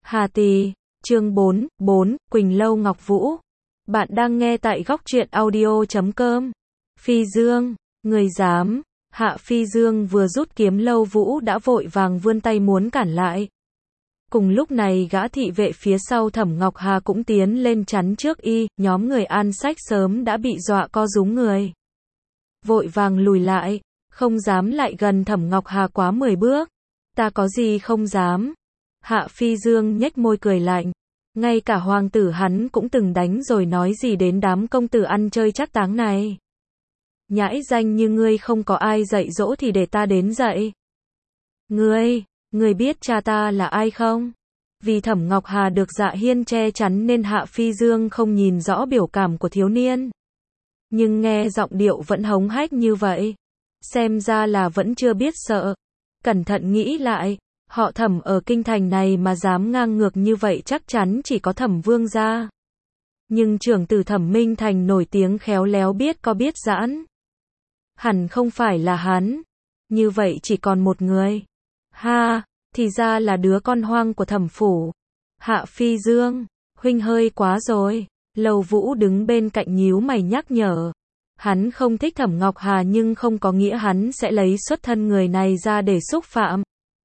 Hà Tỳ, chương 4, Quỳnh Lâu Ngọc Vũ. Bạn đang nghe tại góc truyện audio.com. Phi Dương, người dám. Hạ Phi Dương vừa rút kiếm Lâu Vũ đã vội vàng vươn tay muốn cản lại. Cùng lúc này gã thị vệ phía sau Thẩm Ngọc Hà cũng tiến lên chắn trước y, nhóm người An Sách sớm đã bị dọa co rúm người. Vội vàng lùi lại, không dám lại gần Thẩm Ngọc Hà quá 10 bước. Ta có gì không dám. Hạ Phi Dương nhếch môi cười lạnh. Ngay cả hoàng tử hắn cũng từng đánh rồi nói gì đến đám công tử ăn chơi trác táng này. Nhãi danh như ngươi không có ai dạy dỗ thì để ta đến dạy. Ngươi biết cha ta là ai không? Vì Thẩm Ngọc Hà được Dạ Hiên che chắn nên Hạ Phi Dương không nhìn rõ biểu cảm của thiếu niên. Nhưng nghe giọng điệu vẫn hống hách như vậy. Xem ra là vẫn chưa biết sợ. Cẩn thận nghĩ lại. Họ Thẩm ở kinh thành này mà dám ngang ngược như vậy chắc chắn chỉ có Thẩm Vương gia. Nhưng trưởng tử Thẩm Minh Thành nổi tiếng khéo léo biết có biết giãn. Hẳn không phải là hắn. Như vậy chỉ còn một người. Ha, thì ra là đứa con hoang của Thẩm phủ. Hạ Phi Dương, huynh hơi quá rồi. Lâu Vũ đứng bên cạnh nhíu mày nhắc nhở. Hắn không thích Thẩm Ngọc Hà nhưng không có nghĩa hắn sẽ lấy xuất thân người này ra để xúc phạm.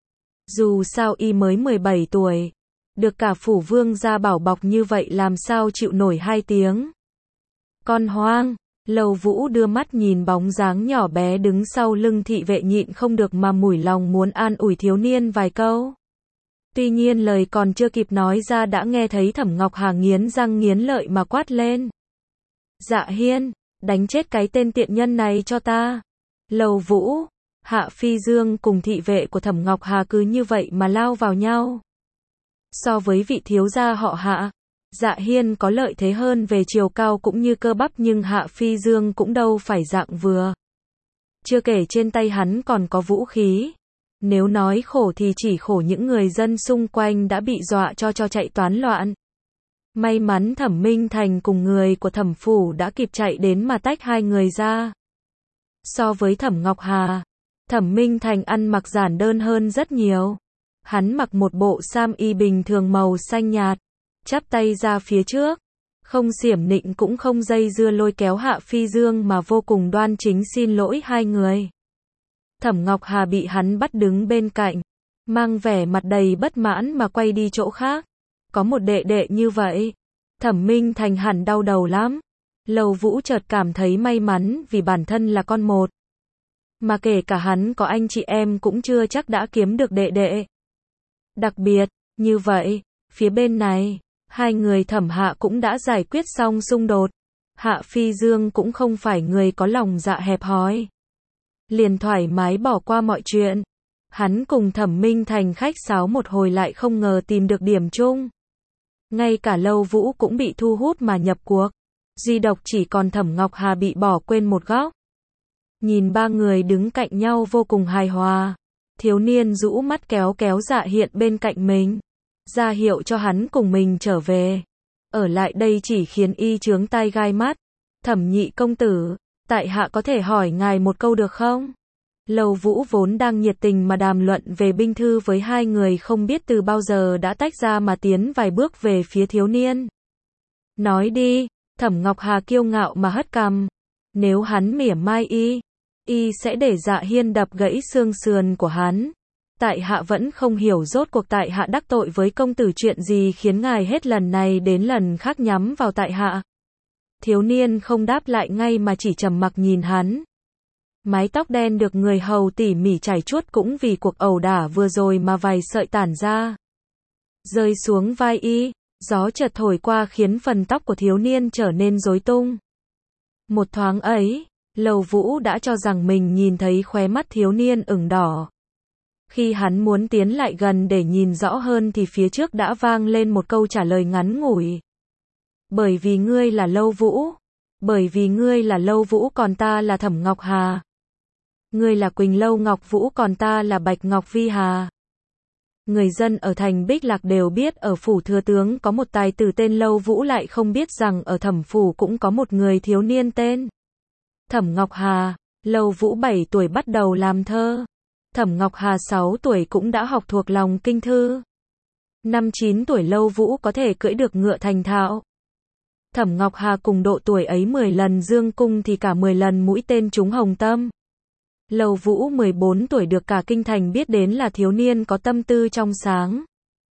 Dù sao y mới 17 tuổi, được cả phủ vương gia bảo bọc như vậy làm sao chịu nổi 2 tiếng. Con hoang, Lâu Vũ đưa mắt nhìn bóng dáng nhỏ bé đứng sau lưng thị vệ nhịn không được mà mủi lòng muốn an ủi thiếu niên vài câu. Tuy nhiên lời còn chưa kịp nói ra đã nghe thấy Thẩm Ngọc Hà nghiến răng nghiến lợi mà quát lên. Dạ Hiên, đánh chết cái tên tiện nhân này cho ta. Lâu Vũ, Hạ Phi Dương cùng thị vệ của Thẩm Ngọc Hà cứ như vậy mà lao vào nhau. So với vị thiếu gia họ Hạ, Dạ Hiên có lợi thế hơn về chiều cao cũng như cơ bắp nhưng Hạ Phi Dương cũng đâu phải dạng vừa. Chưa kể trên tay hắn còn có vũ khí. Nếu nói khổ thì chỉ khổ những người dân xung quanh đã bị dọa cho chạy toán loạn. May mắn Thẩm Minh Thành cùng người của Thẩm phủ đã kịp chạy đến mà tách hai người ra. So với Thẩm Ngọc Hà, Thẩm Minh Thành ăn mặc giản đơn hơn rất nhiều. Hắn mặc một bộ sam y bình thường màu xanh nhạt, chắp tay ra phía trước, không xiểm nịnh cũng không dây dưa lôi kéo Hạ Phi Dương mà vô cùng đoan chính xin lỗi hai người. Thẩm Ngọc Hà bị hắn bắt đứng bên cạnh, mang vẻ mặt đầy bất mãn mà quay đi chỗ khác. Có một đệ đệ như vậy, Thẩm Minh Thành hẳn đau đầu lắm. Lâu Vũ chợt cảm thấy may mắn vì bản thân là con một. Mà kể cả hắn có anh chị em cũng chưa chắc đã kiếm được đệ đệ. Đặc biệt, như vậy, phía bên này, hai người Thẩm Hạ cũng đã giải quyết xong xung đột. Hạ Phi Dương cũng không phải người có lòng dạ hẹp hòi. Liền thoải mái bỏ qua mọi chuyện. Hắn cùng Thẩm Minh Thành khách sáo một hồi lại không ngờ tìm được điểm chung. Ngay cả Lâu Vũ cũng bị thu hút mà nhập cuộc. Duy độc chỉ còn Thẩm Ngọc Hà bị bỏ quên một góc. Nhìn ba người đứng cạnh nhau vô cùng hài hòa. Thiếu niên rũ mắt kéo Dạ Hiên bên cạnh mình. Ra hiệu cho hắn cùng mình trở về. Ở lại đây chỉ khiến y chướng tai gai mắt. Thẩm nhị công tử, tại hạ có thể hỏi ngài một câu được không? Lâu Vũ vốn đang nhiệt tình mà đàm luận về binh thư với hai người không biết từ bao giờ đã tách ra mà tiến vài bước về phía thiếu niên. Nói đi, Thẩm Ngọc Hà kiêu ngạo mà hất cằm. Nếu hắn mỉa mai y sẽ để Dạ Hiên đập gãy xương sườn của hắn. Tại hạ vẫn không hiểu rốt cuộc tại hạ đắc tội với công tử chuyện gì khiến ngài hết lần này đến lần khác nhắm vào tại hạ. Thiếu niên không đáp lại ngay mà chỉ trầm mặc nhìn hắn. Mái tóc đen được người hầu tỉ mỉ chải chuốt cũng vì cuộc ẩu đả vừa rồi mà vài sợi tản ra. Rơi xuống vai y, gió chợt thổi qua khiến phần tóc của thiếu niên trở nên rối tung. Một thoáng ấy, Lâu Vũ đã cho rằng mình nhìn thấy khóe mắt thiếu niên ửng đỏ. Khi hắn muốn tiến lại gần để nhìn rõ hơn thì phía trước đã vang lên một câu trả lời ngắn ngủi. Bởi vì ngươi là Lâu Vũ. Bởi vì ngươi là Lâu Vũ còn ta là Thẩm Ngọc Hà. Ngươi là Quỳnh Lâu Ngọc Vũ còn ta là Bạch Ngọc Vi Hà. Người dân ở thành Bích Lạc đều biết ở phủ thừa tướng có một tài tử tên Lâu Vũ lại không biết rằng ở Thẩm phủ cũng có một người thiếu niên tên Thẩm Ngọc Hà. Lâu Vũ 7 tuổi bắt đầu làm thơ. Thẩm Ngọc Hà 6 tuổi cũng đã học thuộc lòng kinh thư. Năm 9 tuổi Lâu Vũ có thể cưỡi được ngựa thành thạo. Thẩm Ngọc Hà cùng độ tuổi ấy 10 lần dương cung thì cả 10 lần mũi tên trúng hồng tâm. Lâu Vũ 14 tuổi được cả kinh thành biết đến là thiếu niên có tâm tư trong sáng.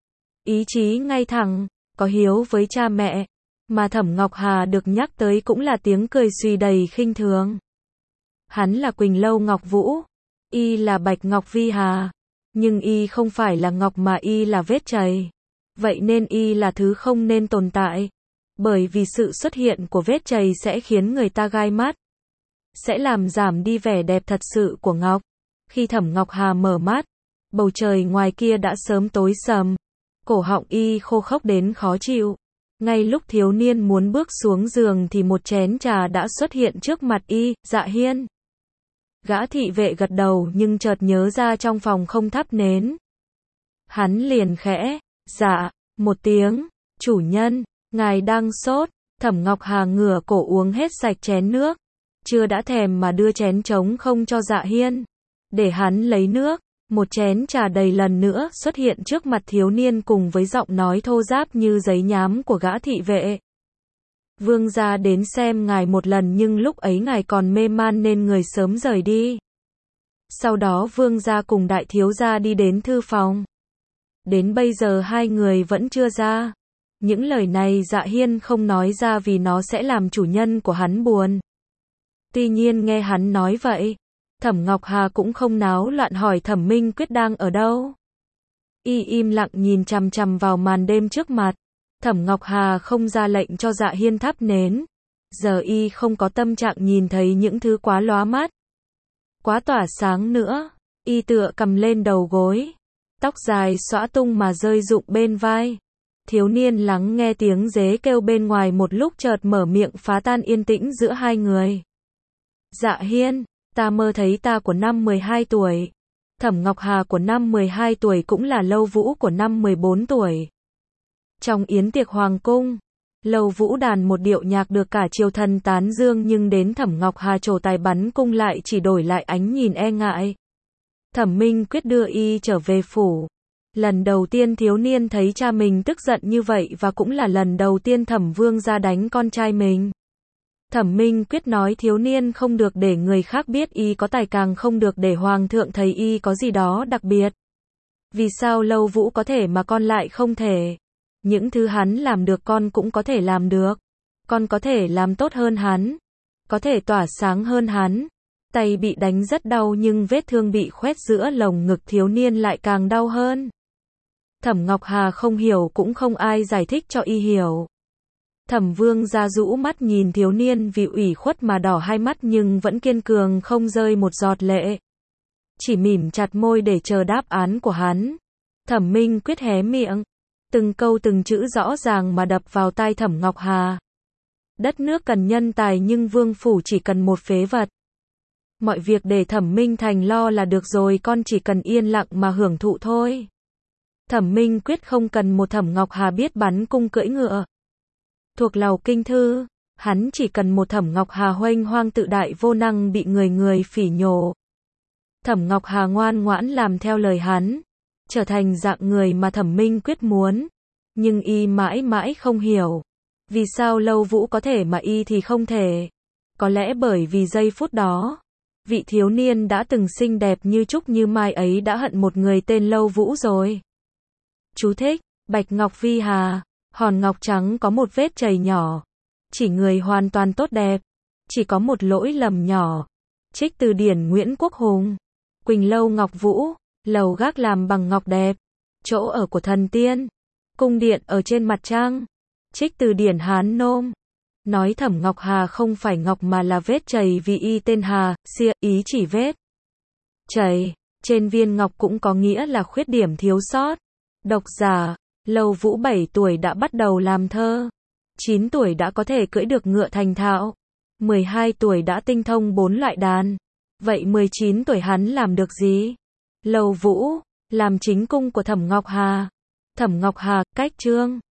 Ý chí ngay thẳng, có hiếu với cha mẹ. Mà Thẩm Ngọc Hà được nhắc tới cũng là tiếng cười suy đầy khinh thường. Hắn là Quỳnh Lâu Ngọc Vũ. Y là Bạch Ngọc Vi Hà. Nhưng Y không phải là ngọc mà Y là vết chày. Vậy nên Y là thứ không nên tồn tại. Bởi vì sự xuất hiện của vết chày sẽ khiến người ta gai mắt. Sẽ làm giảm đi vẻ đẹp thật sự của ngọc. Khi Thẩm Ngọc Hà mở mắt, bầu trời ngoài kia đã sớm tối sầm. Cổ họng Y khô khốc đến khó chịu. Ngay lúc thiếu niên muốn bước xuống giường thì một chén trà đã xuất hiện trước mặt Y. Dạ Hiên. Gã thị vệ gật đầu nhưng chợt nhớ ra trong phòng không thắp nến. Hắn liền khẽ, dạ, một tiếng, chủ nhân, ngài đang sốt. Thẩm Ngọc Hà ngửa cổ uống hết sạch chén nước. Chưa đã thèm mà đưa chén trống không cho Dạ Hiên. Để hắn lấy nước. Một chén trà đầy lần nữa xuất hiện trước mặt thiếu niên cùng với giọng nói thô ráp như giấy nhám của gã thị vệ. Vương gia đến xem ngài một lần nhưng lúc ấy ngài còn mê man nên người sớm rời đi. Sau đó vương gia cùng đại thiếu gia đi đến thư phòng. Đến bây giờ hai người vẫn chưa ra. Những lời này Dạ Hiên không nói ra vì nó sẽ làm chủ nhân của hắn buồn. Tuy nhiên nghe hắn nói vậy, Thẩm Ngọc Hà cũng không náo loạn hỏi Thẩm Minh Quyết đang ở đâu. Y im lặng nhìn chằm chằm vào màn đêm trước mặt. Thẩm Ngọc Hà không ra lệnh cho Dạ Hiên thắp nến. Giờ Y không có tâm trạng nhìn thấy những thứ quá lóa mắt, quá tỏa sáng nữa. Y tựa cầm lên đầu gối. Tóc dài xõa tung mà rơi rụng bên vai. Thiếu niên lắng nghe tiếng dế kêu bên ngoài một lúc chợt mở miệng phá tan yên tĩnh giữa hai người. Dạ Hiên, ta mơ thấy ta của năm 12 tuổi. Thẩm Ngọc Hà của năm 12 tuổi cũng là Lâu Vũ của năm 14 tuổi. Trong yến tiệc hoàng cung, Lâu Vũ đàn một điệu nhạc được cả triều thần tán dương nhưng đến Thẩm Ngọc Hà trổ tài bắn cung lại chỉ đổi lại ánh nhìn e ngại. Thẩm Minh Quyết đưa Y trở về phủ. Lần đầu tiên thiếu niên thấy cha mình tức giận như vậy và cũng là lần đầu tiên Thẩm Vương gia đánh con trai mình. Thẩm Minh Quyết nói thiếu niên không được để người khác biết Y có tài càng không được để Hoàng thượng thấy Y có gì đó đặc biệt. Vì sao Lâu Vũ có thể mà con lại không thể? Những thứ hắn làm được con cũng có thể làm được. Con có thể làm tốt hơn hắn. Có thể tỏa sáng hơn hắn. Tay bị đánh rất đau nhưng vết thương bị khoét giữa lồng ngực thiếu niên lại càng đau hơn. Thẩm Ngọc Hà không hiểu cũng không ai giải thích cho Y hiểu. Thẩm Vương gia rũ mắt nhìn thiếu niên vì ủy khuất mà đỏ hai mắt nhưng vẫn kiên cường không rơi một giọt lệ. Chỉ mỉm chặt môi để chờ đáp án của hắn. Thẩm Minh Quyết hé miệng. Từng câu từng chữ rõ ràng mà đập vào tai Thẩm Ngọc Hà. Đất nước cần nhân tài nhưng vương phủ chỉ cần một phế vật. Mọi việc để Thẩm Minh Thành lo là được rồi, con chỉ cần yên lặng mà hưởng thụ thôi. Thẩm Minh Quyết không cần một Thẩm Ngọc Hà biết bắn cung cưỡi ngựa. Thuộc lầu kinh thư, hắn chỉ cần một Thẩm Ngọc Hà huênh hoang tự đại vô năng bị người người phỉ nhổ. Thẩm Ngọc Hà ngoan ngoãn làm theo lời hắn, trở thành dạng người mà Thẩm Minh Quyết muốn. Nhưng Y mãi mãi không hiểu. Vì sao Lâu Vũ có thể mà Y thì không thể? Có lẽ bởi vì giây phút đó, vị thiếu niên đã từng xinh đẹp như trúc như mai ấy đã hận một người tên Lâu Vũ rồi. Chú thích, Bạch Ngọc Vi Hà, hòn ngọc trắng có một vết chày nhỏ. Chỉ người hoàn toàn tốt đẹp. Chỉ có một lỗi lầm nhỏ. Trích từ điển Nguyễn Quốc Hùng. Quỳnh Lâu Ngọc Vũ, lầu gác làm bằng ngọc đẹp. Chỗ ở của thần tiên. Cung điện ở trên mặt trăng. Trích từ điển Hán Nôm. Nói Thẩm Ngọc Hà không phải ngọc mà là vết chày vì Y tên Hà, xia, ý chỉ vết chày trên viên ngọc cũng có nghĩa là khuyết điểm thiếu sót. Độc giả, Lâu Vũ 7 tuổi đã bắt đầu làm thơ. 9 tuổi đã có thể cưỡi được ngựa thành thạo. 12 tuổi đã tinh thông 4 loại đàn. Vậy 19 tuổi hắn làm được gì? Lâu Vũ, làm chính cung của Thẩm Ngọc Hà. Thẩm Ngọc Hà, cách chương.